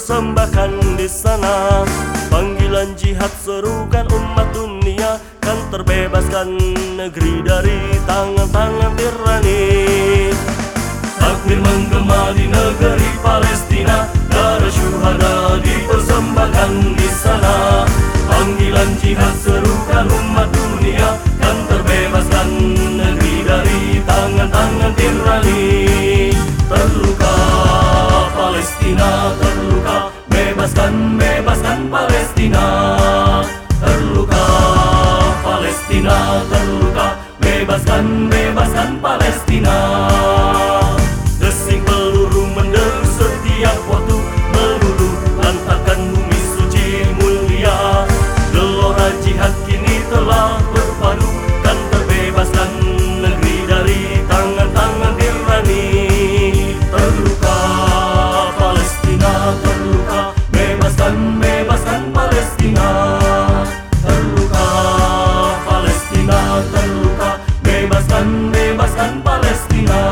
dipersembahkan di sana. Panggilan jihad serukan umat dunia, kan terbebaskan negeri dari tangan-tangan tirani. Takbir menggema di negeri Palestina, darah syuhada dipersembahkan di sana. Panggilan jihad serukan umat dunia, kan terbebaskan negeri dari tangan-tangan tirani. Terluka Palestina, terluka, bebaskan, bebaskan Palestina. Terluka Palestina, terluka, bebaskan, bebaskan Palestina. Desing peluru menderu setiap waktu, meluluh lantakkan bumi suci mulia. Gelora jihad kini telah berpadu, kan terbebaskan negeri dari tangan-tangan tirani. Terluka Palestina, terluka, bebaskan, bebaskan Palestina. Terluka Palestina, terluka, bebaskan, bebaskan Palestina.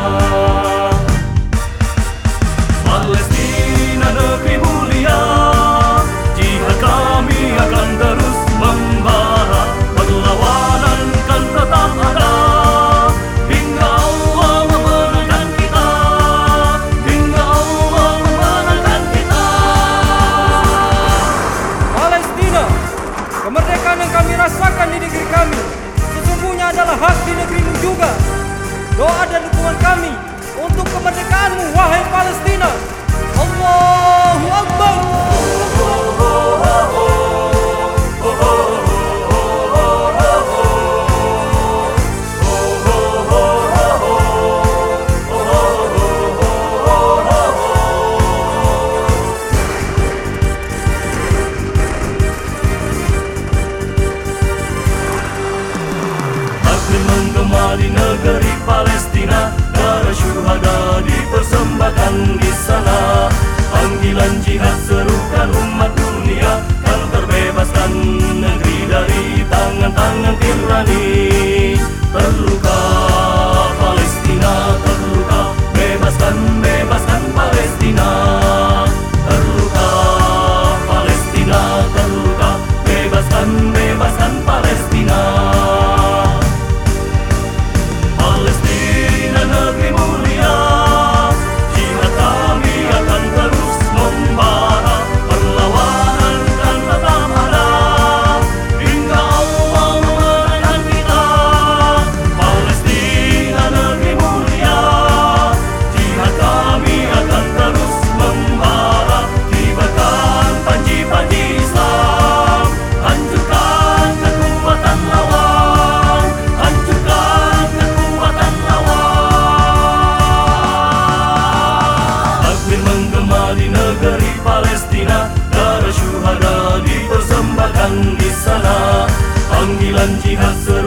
Palestina negeri mulia, jihad kami akan terus membara. Perlawanan kan tetap ada hingga Allah memenangkan kita, hingga Allah memenangkan kita. Palestina, kemerdekaan yang kami rasakan di negeri kami sesungguhnya adalah hak di negerimu juga. Doa dan dukungan kami untuk kemerdekaanmu, wahai Palestina. Allahu Akbar. Takbir menggema di negeri Palestina, darah syuhada dipersembahkan di sana. Panggilan jihad serukan umat dunia, kan terbebaskan negeri dari tangan-tangan tirani. Terluka Palestina, terluka, bebaskan, bebaskan Palestina. Terluka Palestina, terluka, bebaskan, bebaskan Palestina. Palestina negeri mulia, jihad kami akan terus membara. Perlawanan kan tetap ada hingga Allah memenangkan kita. Palestina negeri mulia, jihad kami akan terus membara. Kibarkan panji-panji Islam, hancurkan kekuatan lawan, hancurkan kekuatan lawan. Takbir menggema di negeri Palestina, darah syuhada dipersembahkan di sana. Panggilan jihad